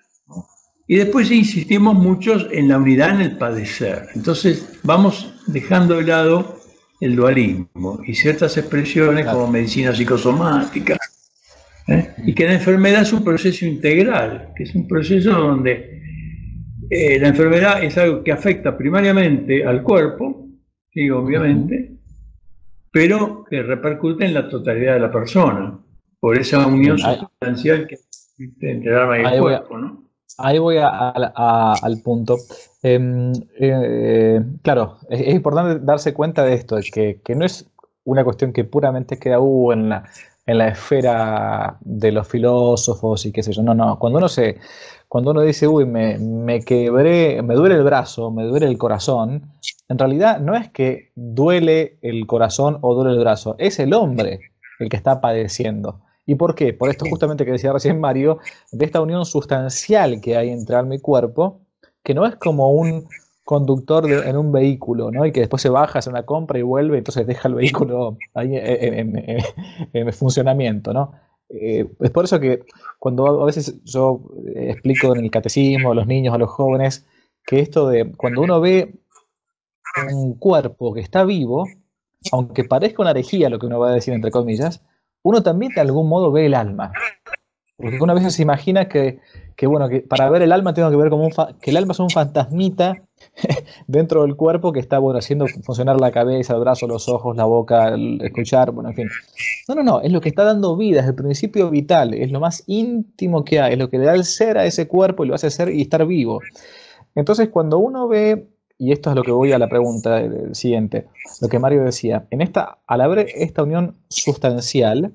Y después insistimos muchos en la unidad en el padecer. Entonces vamos dejando de lado el dualismo y ciertas expresiones claro, como medicina psicosomática, ¿eh? Y mm, que la enfermedad es un proceso integral, que es un proceso donde eh, la enfermedad es algo que afecta primariamente al cuerpo, sí, ujú, obviamente, pero que repercute en la totalidad de la persona, por esa unión bien, ahí, sustancial que existe entre el alma y el ahí voy a, cuerpo, ¿no? ahí voy a- a- a- al punto. Em, eh, claro, es, es importante darse cuenta de esto, de que, que no es una cuestión que puramente queda uh, en la, en la esfera de los filósofos y qué sé yo. No, no. Cuando uno se, cuando uno dice, uy, me, me quebré, me duele el brazo, me duele el corazón, en realidad no es que duele el corazón o duele el brazo, es el hombre el que está padeciendo. ¿Y por qué? Por esto justamente que decía recién Mario, de esta unión sustancial que hay entre alma y cuerpo, que no es como un conductor de- en un vehículo, ¿no? Y que después se baja, hace una compra y vuelve, entonces deja el vehículo ahí en, en- en- en funcionamiento, ¿no? Eh, es por eso que cuando a veces yo eh, explico en el catecismo a los niños, a los jóvenes, que esto de cuando uno ve un cuerpo que está vivo, aunque parezca una herejía lo que uno va a decir entre comillas, uno también de algún modo ve el alma. Porque una vez se imagina que, que, bueno, que para ver el alma tengo que ver como un fa- que el alma es un fantasmita dentro del cuerpo que está, bueno, haciendo funcionar la cabeza, el brazo, los ojos, la boca, el escuchar, bueno, en fin. No, no, no, es lo que está dando vida, es el principio vital, es lo más íntimo que hay, es lo que le da el ser a ese cuerpo y lo hace ser y estar vivo. Entonces, cuando uno ve, y esto es lo que voy a la pregunta eh, siguiente, lo que Mario decía, en esta, al haber esta unión sustancial,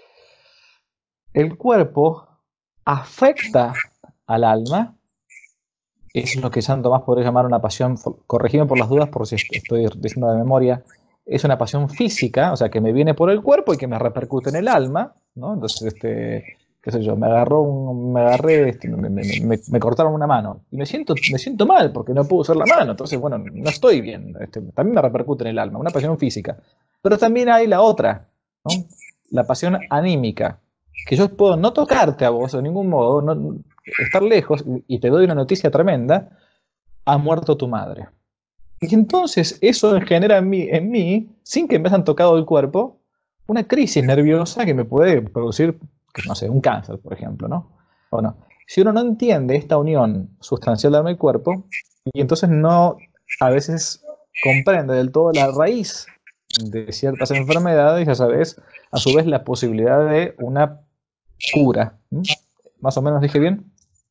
el cuerpo afecta al alma, es lo que Santo Tomás podría llamar una pasión, corregime por las dudas por si estoy diciendo de memoria, es una pasión física, o sea, que me viene por el cuerpo y que me repercute en el alma, ¿no? Entonces, este, qué sé yo, me agarró un, me agarré, este, me, me, me, me, cortaron una mano y me siento, me siento mal porque no puedo usar la mano, entonces, bueno, no estoy bien, este, también me repercute en el alma, una pasión física. Pero también hay la otra, ¿no? La pasión anímica, que yo puedo no tocarte a vos de ningún modo, no, estar lejos y te doy una noticia tremenda, ha muerto tu madre. Y entonces eso genera en mí, en mí, sin que me hayan tocado el cuerpo, una crisis nerviosa que me puede producir, no sé, un cáncer, por ejemplo, ¿no? Bueno, si uno no entiende esta unión sustancial del alma y cuerpo, y entonces no, a veces comprende del todo la raíz de ciertas enfermedades, ya sabes, a su vez la posibilidad de una cura. ¿Mm? ¿Más o menos dije bien?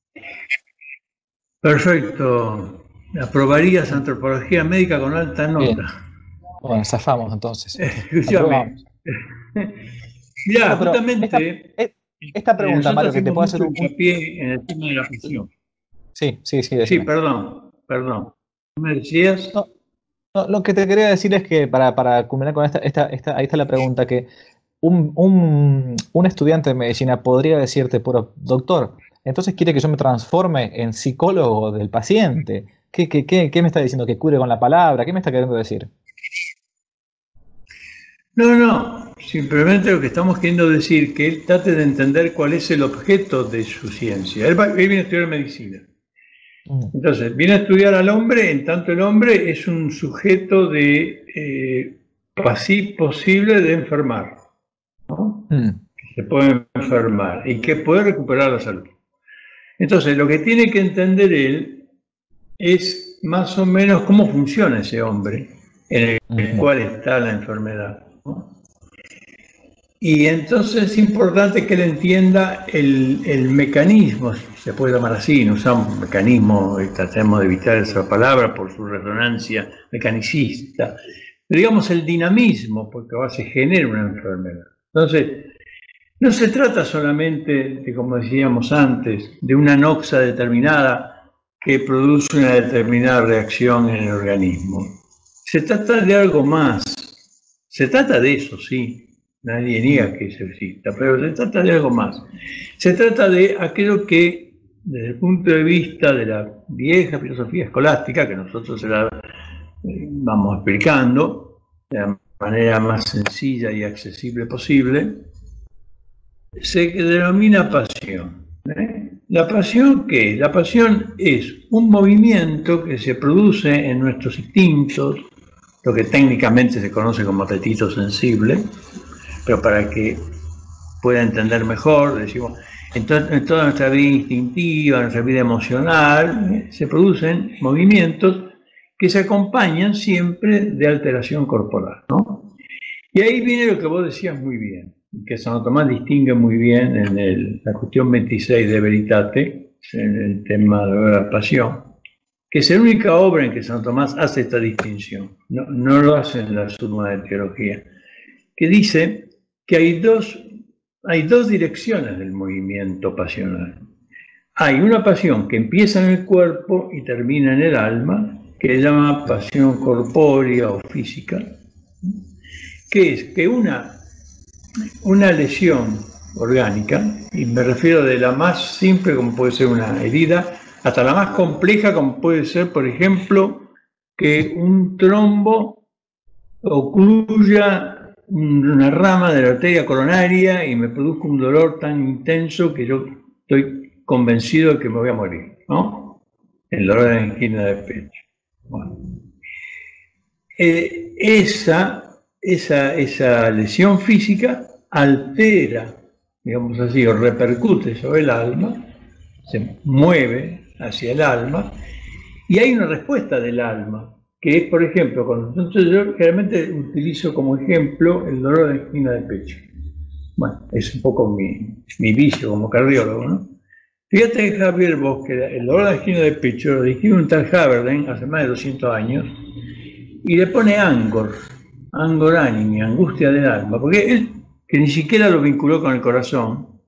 Perfecto. Aprobarías antropología médica con alta Bien. nota. Bueno, zafamos entonces. Escúchame. Aprobamos. Mirá, Bueno, pero esta, justamente e- esta eh, pregunta, nosotros Mario, que te hacemos puedo hacer mucho un, un- hincapié en el tema de la pasión. Sí, sí, sí, Sí, decime. perdón, perdón. ¿Me decías? No, no, lo que te quería decir es que para, para culminar con esta, esta, esta, ahí está la pregunta, que un, un, un estudiante de medicina podría decirte, pero doctor, entonces quiere que yo me transforme en psicólogo del paciente. ¿Qué, qué, qué, qué me está diciendo? ¿Que cure con la palabra? ¿Qué me está queriendo decir? No, no. Simplemente lo que estamos queriendo decir que él trate de entender cuál es el objeto de su ciencia. Él, va- él viene a estudiar medicina. Mm, Entonces, viene a estudiar al hombre, en tanto el hombre es un sujeto de eh, pasi- posible de enfermar, ¿no? mm, Que se puede enfermar y que puede recuperar la salud. Entonces, lo que tiene que entender él es más o menos cómo funciona ese hombre en el ujú, cual está la enfermedad, ¿no? Y entonces es importante que él entienda el, el mecanismo, si se puede llamar así, no usamos mecanismo, tratemos de evitar esa palabra por su resonancia mecanicista, pero digamos el dinamismo, porque a se genera una enfermedad. Entonces, no se trata solamente de, como decíamos antes, de una noxa determinada que produce una determinada reacción en el organismo. Se trata de algo más. Se trata de eso, sí. Nadie niega que eso exista, pero se trata de algo más. Se trata de aquello que, desde el punto de vista de la vieja filosofía escolástica, que nosotros se la eh, vamos explicando de la manera más sencilla y accesible posible, se denomina pasión. ¿eh? ¿La pasión qué es? La pasión es un movimiento que se produce en nuestros instintos, lo que técnicamente se conoce como apetito sensible, pero para que pueda entender mejor, decimos, en, to en toda nuestra vida instintiva, nuestra vida emocional, ¿eh? se producen movimientos que se acompañan siempre de alteración corporal, ¿no? Y ahí viene lo que vos decías muy bien, que Santo Tomás distingue muy bien en el, la cuestión veintiséis de Veritate, en el tema de la pasión, que es la única obra en que Santo Tomás hace esta distinción, no, no lo hace en la Suma de Teología, que dice que hay dos, hay dos direcciones del movimiento pasional. Hay una pasión que empieza en el cuerpo y termina en el alma, que se llama pasión corpórea o física, que es que una, una lesión orgánica, y me refiero de la más simple como puede ser una herida, hasta la más compleja como puede ser, por ejemplo, que un trombo ocluya una rama de la arteria coronaria y me produzca un dolor tan intenso que yo estoy convencido de que me voy a morir, ¿no? El dolor de angina de pecho. Bueno. Eh, esa Esa, esa lesión física altera, digamos así, o repercute sobre el alma, se mueve hacia el alma, y hay una respuesta del alma, que es, por ejemplo, cuando entonces yo generalmente utilizo como ejemplo el dolor de angina de pecho. Bueno, es un poco mi, mi vicio como cardiólogo, ¿no? Fíjate, Javier, vos, que el dolor de angina de pecho lo describe un tal Haberden hace más de doscientos años, y le pone angor, angor animi, angustia del alma, porque él, que ni siquiera lo vinculó con el corazón,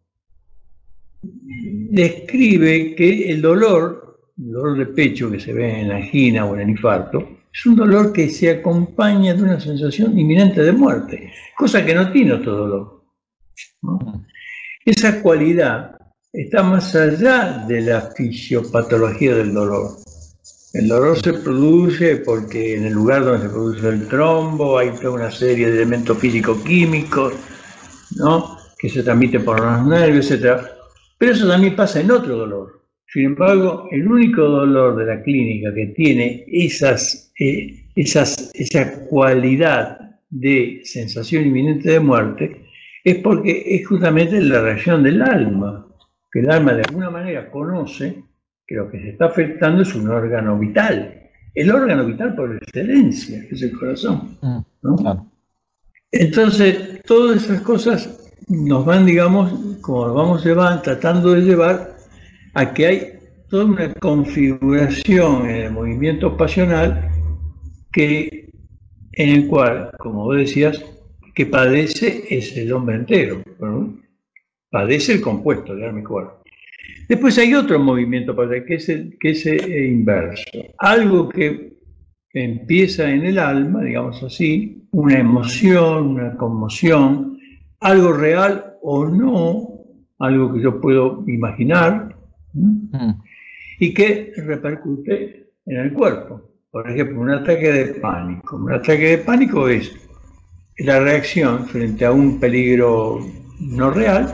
describe que el dolor, el dolor de pecho que se ve en la angina o en el infarto, es un dolor que se acompaña de una sensación inminente de muerte, cosa que no tiene otro dolor, ¿no? Esa cualidad está más allá de la fisiopatología del dolor. El dolor se produce porque en el lugar donde se produce el trombo hay toda una serie de elementos físico-químicos, ¿no? Que se transmiten por los nervios, etcétera. Pero eso también pasa en otro dolor, Sin embargo, el único dolor de la clínica que tiene esas, eh, esas, esa cualidad de sensación inminente de muerte es porque es justamente la reacción del alma, que el alma de alguna manera conoce que lo que se está afectando es un órgano vital, el órgano vital por excelencia, que es el corazón, ¿no? Claro. Entonces, todas esas cosas nos van, digamos, como nos vamos llevando, tratando de llevar a que hay toda una configuración en el movimiento pasional que, en el cual, como vos decías, que padece es el hombre entero, ¿no? Padece el compuesto de alma y cuerpo. Después hay otro movimiento que es el, que es el inverso, algo que empieza en el alma, digamos así, una emoción, una conmoción, algo real o no, algo que yo puedo imaginar, ¿no? Y que repercute en el cuerpo. Por ejemplo, un ataque de pánico. Un ataque de pánico es la reacción frente a un peligro no real,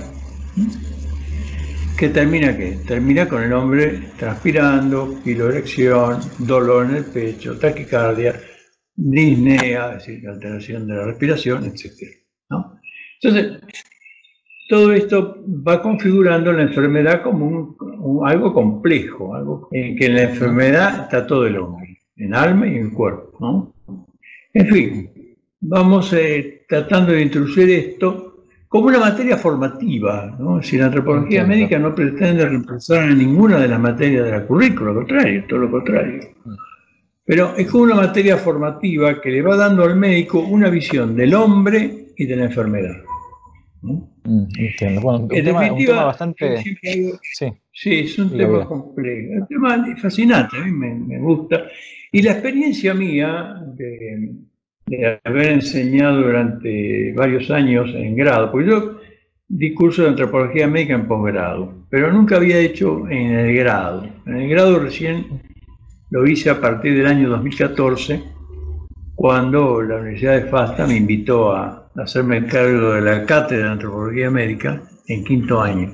que termina ¿qué? Termina con el hombre transpirando, piloerección, dolor en el pecho, taquicardia, disnea, es decir, alteración de la respiración, etcétera, ¿no? Entonces, todo esto va configurando la enfermedad como un, un, algo complejo, algo en que en la enfermedad está todo el hombre, en alma y en cuerpo, ¿no? En fin, vamos eh, tratando de introducir esto como una materia formativa, ¿no? Si la antropología Entiendo. médica no pretende reemplazar a ninguna de las materias de la currícula, al contrario, todo lo contrario. Pero es como una materia formativa que le va dando al médico una visión del hombre y de la enfermedad, ¿no? Entiendo. Bueno, un, tema, un tema bastante... Digo, sí. sí, es un tema complejo. Un tema fascinante, a mí me, me gusta. Y la experiencia mía de, de haber enseñado durante varios años en grado, porque yo di curso de antropología médica en posgrado, pero nunca había hecho en el grado. En el grado recién lo hice a partir del año dos mil catorce, cuando la Universidad de FASTA me invitó a hacerme cargo de la cátedra de antropología médica en quinto año.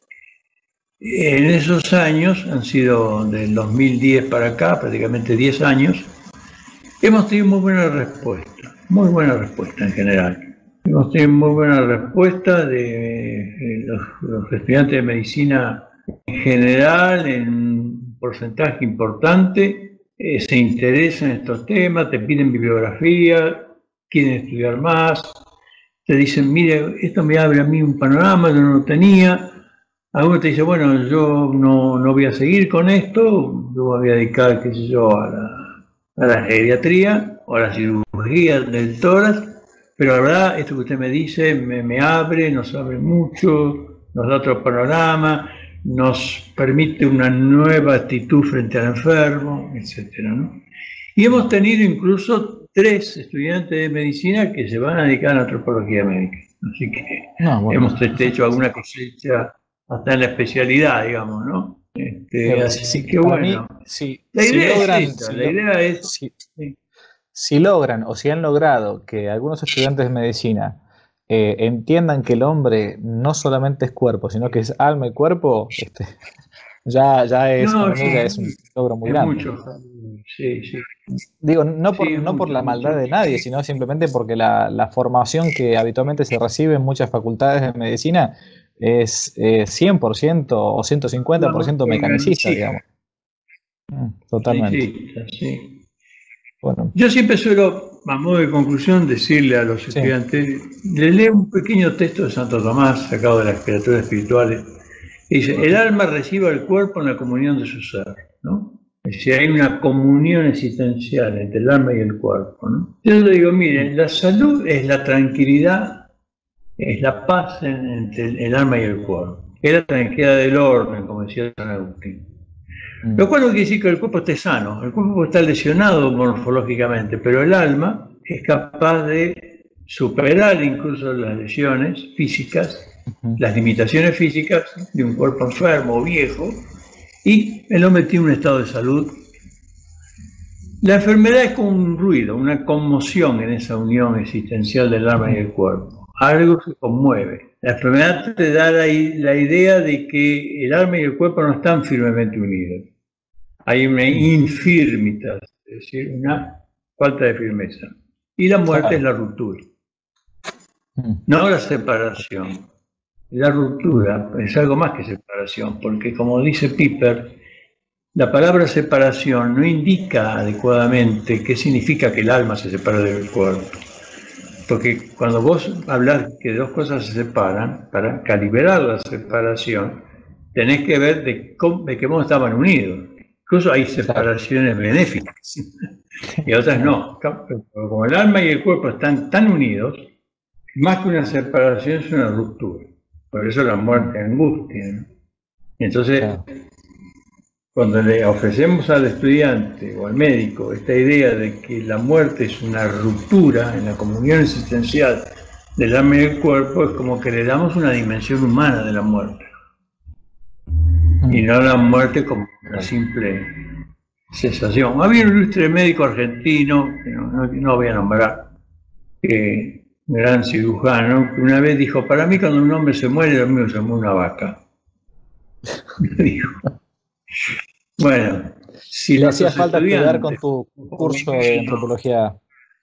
En esos años, han sido del dos mil diez para acá, prácticamente diez años, hemos tenido muy buena respuesta, muy buena respuesta en general. Hemos tenido muy buena respuesta de, de los, los estudiantes de medicina en general, en un porcentaje importante, eh, se interesan en estos temas, te piden bibliografía, quieren estudiar más, te dicen, mire, esto me abre a mí un panorama, yo no lo tenía. Algunos te dicen, bueno, yo no, no voy a seguir con esto, yo voy a dedicar, qué sé yo, a la, a la geriatría o a la cirugía del tórax, pero la verdad, esto que usted me dice me, me abre, nos abre mucho, nos da otro panorama, nos permite una nueva actitud frente al enfermo, etcétera, ¿no? Y hemos tenido incluso tres estudiantes de medicina que se van a dedicar a la antropología médica. Así que no, bueno, hemos este, hecho alguna cosecha hasta en la especialidad, digamos, ¿no? Este, así sí, que bueno. Mí, sí, la si idea logran, es esta, si la idea es... Si, sí. si logran o si han logrado que algunos estudiantes de medicina eh, entiendan que el hombre no solamente es cuerpo, sino que es alma y cuerpo, este, ya, ya, es, no, para sí, mí ya es un logro muy es grande. Mucho. Sí, sí. Digo, no por, sí, no mucho, por la maldad mucho. de nadie, sino simplemente porque la, la formación que habitualmente se recibe en muchas facultades de medicina es eh, cien por ciento o ciento cincuenta por ciento mecanicista, digamos. Totalmente. Sí, sí, sí. Bueno. Yo siempre suelo, a modo de conclusión, decirle a los sí. estudiantes, les leo un pequeño texto de Santo Tomás, sacado de las criaturas espirituales, que dice, el alma recibe al cuerpo en la comunión de su ser, ¿no? Es decir, hay una comunión existencial entre el alma y el cuerpo, ¿no? Yo le digo, miren, la salud es la tranquilidad, es la paz en, entre el alma y el cuerpo, es la tranquilidad del orden, como decía San Agustín. Lo cual no quiere decir que el cuerpo esté sano, el cuerpo está lesionado morfológicamente, pero el alma es capaz de superar incluso las lesiones físicas, uh-huh. las limitaciones físicas de un cuerpo enfermo o viejo, y el hombre tiene un estado de salud. La enfermedad es como un ruido, una conmoción en esa unión existencial del alma y el cuerpo. Algo se conmueve. La enfermedad te da la, la idea de que el alma y el cuerpo no están firmemente unidos. Hay una infirmitas, es decir, una falta de firmeza. Y la muerte claro. es la ruptura. No la separación. La ruptura es algo más que separación, porque como dice Piper, la palabra separación no indica adecuadamente qué significa que el alma se separa del cuerpo. Porque cuando vos hablas que dos cosas se separan, para calibrar la separación, tenés que ver de, cómo, de qué modo estaban unidos. Incluso hay separaciones benéficas y otras no. Como el alma y el cuerpo están tan unidos, más que una separación es una ruptura. Por eso la muerte angustia, ¿no? Entonces, claro. Cuando le ofrecemos al estudiante o al médico esta idea de que la muerte es una ruptura en la comunión existencial del alma y del cuerpo, es como que le damos una dimensión humana de la muerte. Y no la muerte como una simple sensación. Había un ilustre médico argentino, que no, no, no voy a nombrar, que gran cirujano, que una vez dijo, para mí cuando un hombre se muere, lo mismo se muere una vaca. Dijo. Bueno, si le hacía falta estudiar con tu curso de antropología.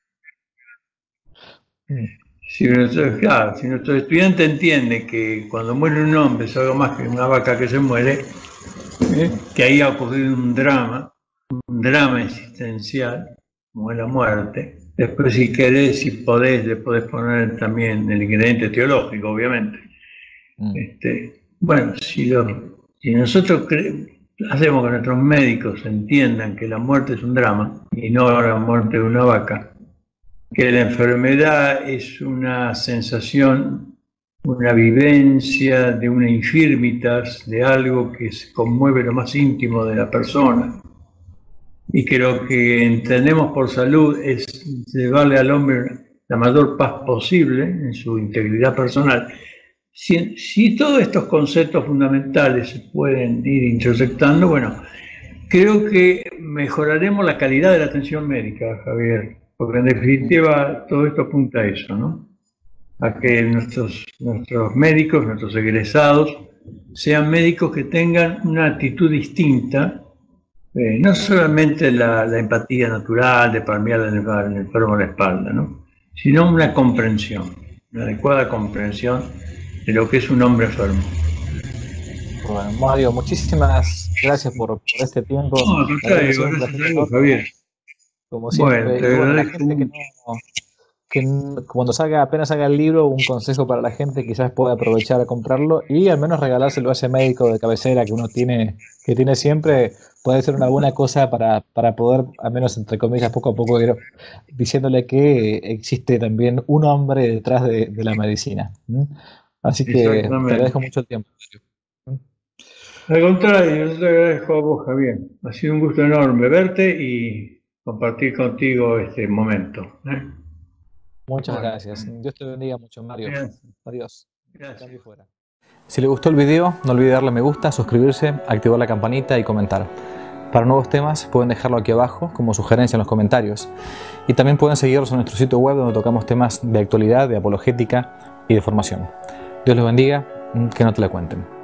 Si nuestro, claro, si nuestro estudiante entiende que cuando muere un hombre es algo más que una vaca que se muere, ¿eh? que ahí ha ocurrido un drama, un drama existencial, como es la muerte. Después, si querés, si podés, le podés poner también el ingrediente teológico, obviamente. Mm. Este, bueno, si, lo, si nosotros hacemos que nuestros médicos entiendan que la muerte es un drama y no la muerte de una vaca, que la enfermedad es una sensación, una vivencia de una infirmitas, de algo que se conmueve lo más íntimo de la persona, y que lo que entendemos por salud es llevarle al hombre la mayor paz posible en su integridad personal. Si, si todos estos conceptos fundamentales se pueden ir intersectando, bueno, creo que mejoraremos la calidad de la atención médica, Javier, porque en definitiva todo esto apunta a eso, ¿no? A que nuestros, nuestros médicos, nuestros egresados, sean médicos que tengan una actitud distinta. Eh, no solamente la, la empatía natural de palmear al enfermo la espalda, ¿no? Sino una comprensión, una adecuada comprensión de lo que es un hombre enfermo. Bueno, Mario, muchísimas gracias por, por este tiempo. No, al contrario, gracias a Dios, Javier. Como siempre, bueno, te bueno, la gente que, no, que cuando salga, apenas salga el libro, un consejo para la gente, quizás pueda aprovechar a comprarlo y al menos regalárselo a ese médico de cabecera que uno tiene, que tiene siempre. Puede ser una buena cosa para, para poder, al menos entre comillas, poco a poco ir diciéndole que existe también un hombre detrás de, de la medicina. ¿Mm? Así que te agradezco mucho el tiempo. Al contrario, yo te agradezco a vos, Javier. Ha sido un gusto enorme verte y compartir contigo este momento. ¿eh? Muchas bueno. gracias. Dios te bendiga mucho, Mario. Gracias. Adiós. Gracias. Si le gustó el video, no olvide darle me gusta, suscribirse, activar la campanita y comentar. Para nuevos temas pueden dejarlo aquí abajo como sugerencia en los comentarios. Y también pueden seguirnos en nuestro sitio web donde tocamos temas de actualidad, de apologética y de formación. Dios los bendiga, que no te la cuenten.